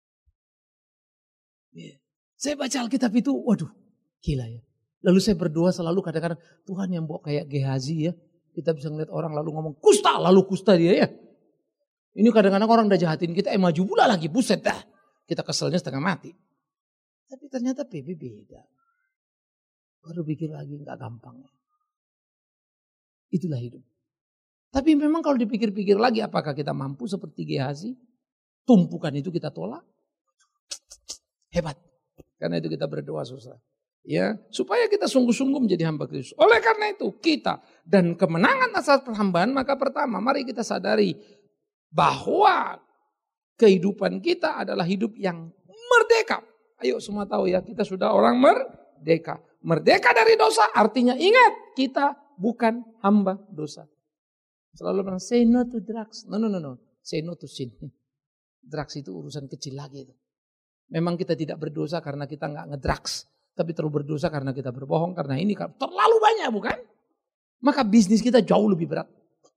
Speaker 2: Saya baca Alkitab itu, waduh gila ya. Lalu saya berdoa selalu kadang-kadang, Tuhan yang bawa kayak Gehazi ya. Kita bisa ngeliat orang lalu ngomong kusta, lalu kusta dia ya. Ini kadang-kadang orang udah jahatin kita, maju pula lagi, buset dah. Kita keselnya setengah mati. Tapi ternyata PB beda. Baru pikir lagi gak gampang. Itulah hidup. Tapi memang kalau dipikir-pikir lagi, apakah kita mampu seperti Gehazi? Tumpukan itu kita tolak. Hebat. Karena itu kita berdoa susah. Ya, supaya kita sungguh-sungguh menjadi hamba Kristus. Oleh karena itu kita dan kemenangan atas perhambaan, maka pertama mari kita sadari bahwa kehidupan kita adalah hidup yang merdeka. Ayo semua tahu ya, kita sudah orang merdeka. Merdeka dari dosa artinya ingat kita bukan hamba dosa. Selalu bilang say no to drugs. No. Say no to sin. Drugs itu urusan kecil lagi itu. Memang kita tidak berdosa karena kita nggak ngedrugs. Tapi terlalu berdosa karena kita berbohong. Karena ini terlalu banyak bukan? Maka bisnis kita jauh lebih berat.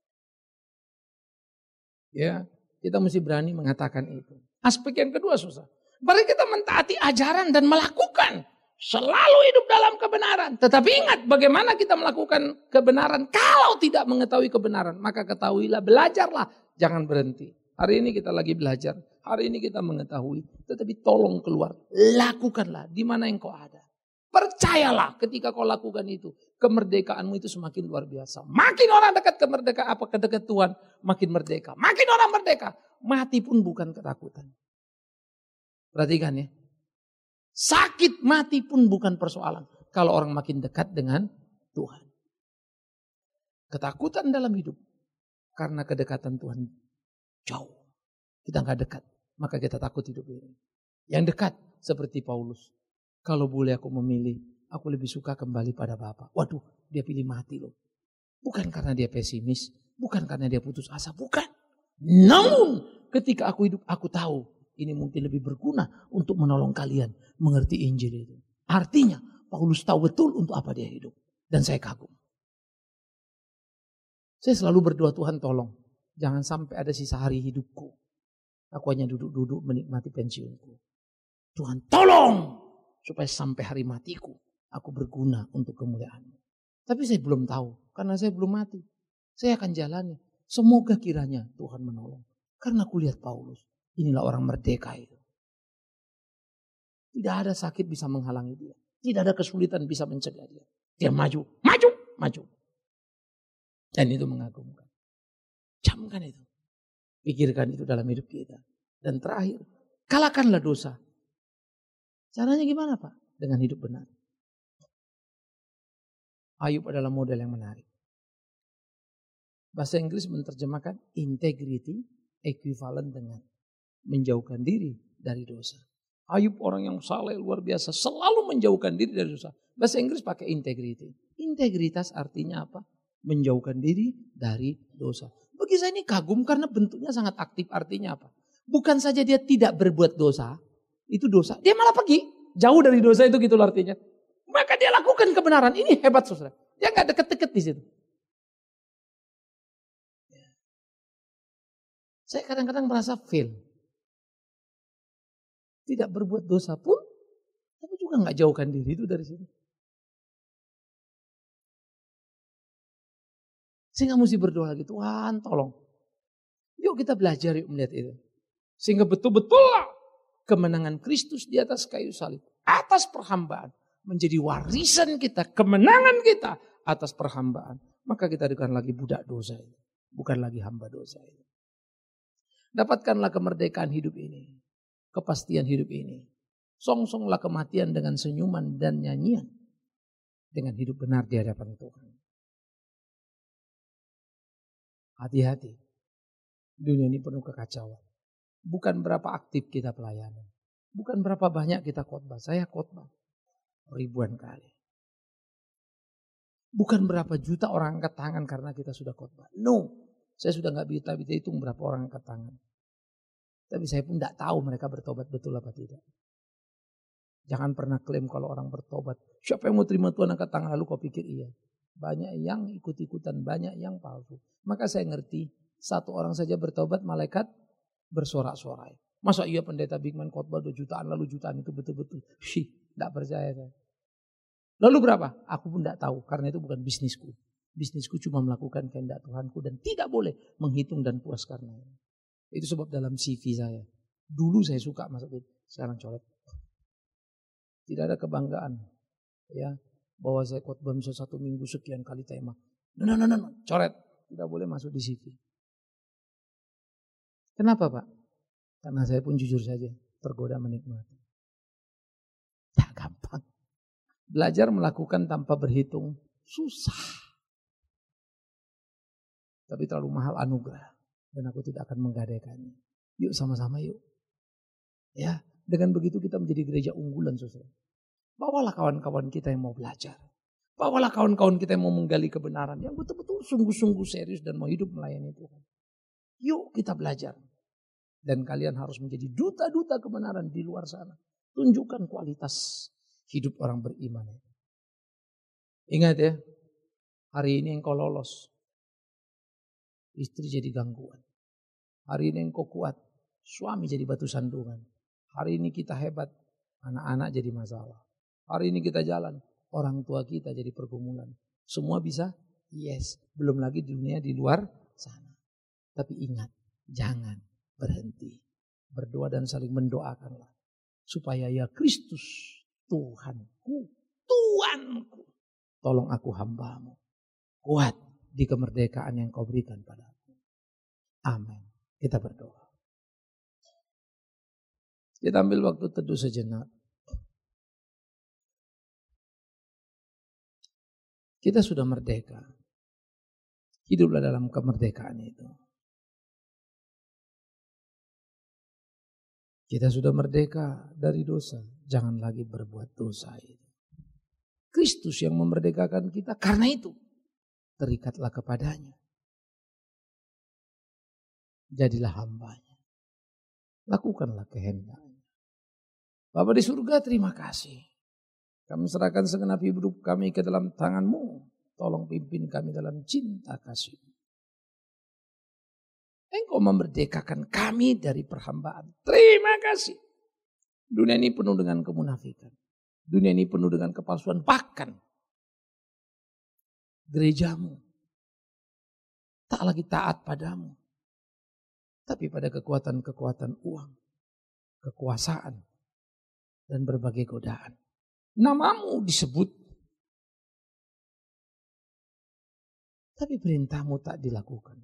Speaker 2: Ya, kita mesti berani mengatakan itu. Aspek yang kedua susah. Mari kita mentaati ajaran dan melakukan. Selalu hidup dalam kebenaran. Tetapi ingat bagaimana kita melakukan kebenaran. Kalau tidak mengetahui kebenaran. Maka ketahuilah, belajarlah. Jangan berhenti. Hari ini kita lagi belajar. Hari ini kita mengetahui. Tetapi tolong keluar. Lakukanlah di mana yang kau ada. Percayalah ketika kau lakukan itu. Kemerdekaanmu itu semakin luar biasa. Makin orang dekat kemerdekaan, dekat Tuhan. Makin merdeka. Makin orang merdeka. Mati pun bukan ketakutan. Perhatikan ya. Sakit mati pun bukan persoalan. Kalau orang makin dekat dengan Tuhan. Ketakutan dalam hidup. Karena kedekatan Tuhan jauh. Kita gak dekat. Maka kita takut hidup ini. Yang dekat seperti Paulus. Kalau boleh aku memilih. Aku lebih suka kembali pada Bapa. Waduh, dia pilih mati loh. Bukan karena dia pesimis. Bukan karena dia putus asa. Bukan. Namun ketika aku hidup, aku tahu. Ini mungkin lebih berguna untuk menolong kalian mengerti Injil itu. Artinya Paulus tahu betul untuk apa dia hidup. Dan saya kagum. Saya selalu berdoa Tuhan tolong. Jangan sampai ada sisa hari hidupku. Aku hanya duduk-duduk menikmati pensiunku. Tuhan tolong. Supaya sampai hari matiku. Aku berguna untuk kemuliaan-Mu. Tapi saya belum tahu. Karena saya belum mati. Saya akan jalani. Semoga kiranya Tuhan menolong. Karena aku lihat Paulus. Inilah orang merdeka itu. Tidak ada sakit bisa menghalangi dia. Tidak ada kesulitan bisa mencegah dia. Dia maju, maju, maju. Dan itu mengagumkan. Camkan itu. Pikirkan itu dalam hidup kita. Dan terakhir, kalahkanlah dosa. Caranya gimana Pak? Dengan hidup benar. Ayub adalah model yang menarik. Bahasa Inggris menerjemahkan integrity equivalent dengan menjauhkan diri dari dosa. Ayub orang yang saleh luar biasa, selalu menjauhkan diri dari dosa. Bahasa Inggris pakai integrity. Integritas artinya apa? Menjauhkan diri dari dosa. Bagi saya ini kagum karena bentuknya sangat aktif. Artinya apa? Bukan saja dia tidak berbuat dosa, itu dosa. Dia malah pergi jauh dari dosa itu gitu artinya. Maka dia lakukan kebenaran. Ini hebat saudara. Dia gak deket-deket di situ. Saya kadang-kadang merasa fail. Tidak berbuat dosa pun, tapi juga gak jauhkan diri itu dari situ. Sehingga mesti berdoa lagi, Tuhan tolong. Yuk kita belajar yuk melihat itu. Sehingga betul-betullah kemenangan Kristus di atas kayu salib. Atas perhambaan. Menjadi warisan kita, kemenangan kita atas perhambaan. Maka kita bukan lagi budak dosa itu. Bukan lagi hamba dosa itu. Dapatkanlah kemerdekaan hidup ini. Kepastian hidup ini. Songsonglah kematian dengan senyuman dan nyanyian. Dengan hidup benar di hadapan Tuhan. Hati-hati. Dunia ini penuh kekacauan. Bukan berapa aktif kita pelayanan. Bukan berapa banyak kita khotbah. Saya khotbah ribuan kali. Bukan berapa juta orang angkat tangan karena kita sudah khotbah. No. Saya sudah gak bisa hitung berapa orang angkat tangan. Tapi saya pun tidak tahu mereka bertobat betul apa tidak. Jangan pernah klaim kalau orang bertobat. Siapa yang mau terima Tuhan angkat tangan lalu kau pikir iya. Banyak yang ikut-ikutan, banyak yang palsu. Maka saya ngerti satu orang saja bertobat malaikat bersorak-sorai. Masa iya pendeta Bigman khotbah 2 jutaan lalu jutaan itu betul-betul. Tidak percaya saya. Lalu berapa? Aku pun tidak tahu karena itu bukan bisnisku. Bisnisku cuma melakukan kehendak Tuhanku dan tidak boleh menghitung dan puas karena itu. Itu sebab dalam CV saya. Dulu saya suka masuk itu, sekarang coret. Tidak ada kebanggaan ya bahwa saya khotbah bisa 1 minggu sekian kali tema. No, coret. Tidak boleh masuk di CV. Kenapa Pak? Karena saya pun jujur saja tergoda menikmati. Tak gampang. Belajar melakukan tanpa berhitung susah. Tapi terlalu mahal anugerah. Dan aku tidak akan menggadaikannya. Yuk sama-sama yuk. Ya, dengan begitu kita menjadi gereja unggulan saudara. Bawalah kawan-kawan kita yang mau belajar. Bawalah kawan-kawan kita yang mau menggali kebenaran. Yang betul-betul sungguh-sungguh serius dan mau hidup melayani Tuhan. Yuk kita belajar. Dan kalian harus menjadi duta-duta kebenaran di luar sana. Tunjukkan kualitas hidup orang beriman. Ingat ya, hari ini engkau lolos. Istri jadi gangguan. Hari ini engkau kuat. Suami jadi batu sandungan. Hari ini kita hebat. Anak-anak jadi masalah. Hari ini kita jalan. Orang tua kita jadi pergumulan. Semua bisa? Yes. Belum lagi di dunia di luar sana. Tapi ingat. Jangan berhenti. Berdoa dan saling mendoakanlah. Supaya ya Kristus Tuhanku. Tuanku. Tolong aku hambamu. Kuat di kemerdekaan yang kau berikan padaku. Amin. Kita berdoa. Kita ambil waktu teduh sejenak. Kita sudah merdeka. Hiduplah dalam kemerdekaan itu. Kita sudah merdeka dari dosa. Jangan lagi berbuat dosa itu. Kristus yang memerdekakan kita karena itu. Terikatlah kepadanya. Jadilah hambanya. Lakukanlah kehendaknya. Bapa di surga, terima kasih. Kami serahkan segenap hidup kami ke dalam tangan-Mu. Tolong pimpin kami dalam cinta kasih-Mu. Engkau memerdekakan kami dari perhambaan. Terima kasih. Dunia ini penuh dengan kemunafikan. Dunia ini penuh dengan kepalsuan. Bahkan gerejamu tak lagi taat padamu. Tapi pada kekuatan-kekuatan uang. Kekuasaan. dan berbagai godaan. Namamu disebut, tapi perintahmu tak dilakukan.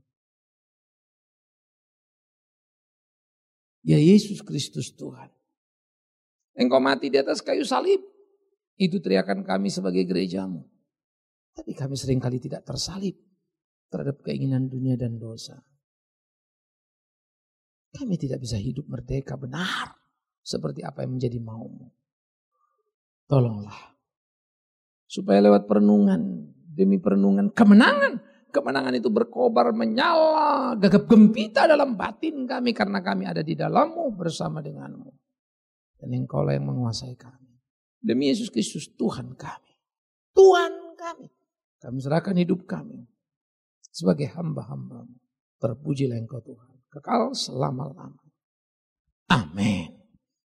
Speaker 2: Ya Yesus Kristus Tuhan, Engkau mati di atas kayu salib. Itu teriakan kami sebagai gerejamu. Tapi kami seringkali tidak tersalib terhadap keinginan dunia dan dosa. Kami tidak bisa hidup merdeka benar seperti apa yang menjadi maumu. Tolonglah. Supaya lewat perenungan demi perenungan kemenangan itu berkobar menyala gagap gempita dalam batin kami karena kami ada di dalammu bersama denganmu. Dan Engkaulah yang menguasai kami. Demi Yesus Kristus Tuhan kami. Tuhan kami. Kami serahkan hidup kami sebagai hamba-hambamu. Terpujilah Engkau Tuhan. Kekal selama-lamanya. Amin.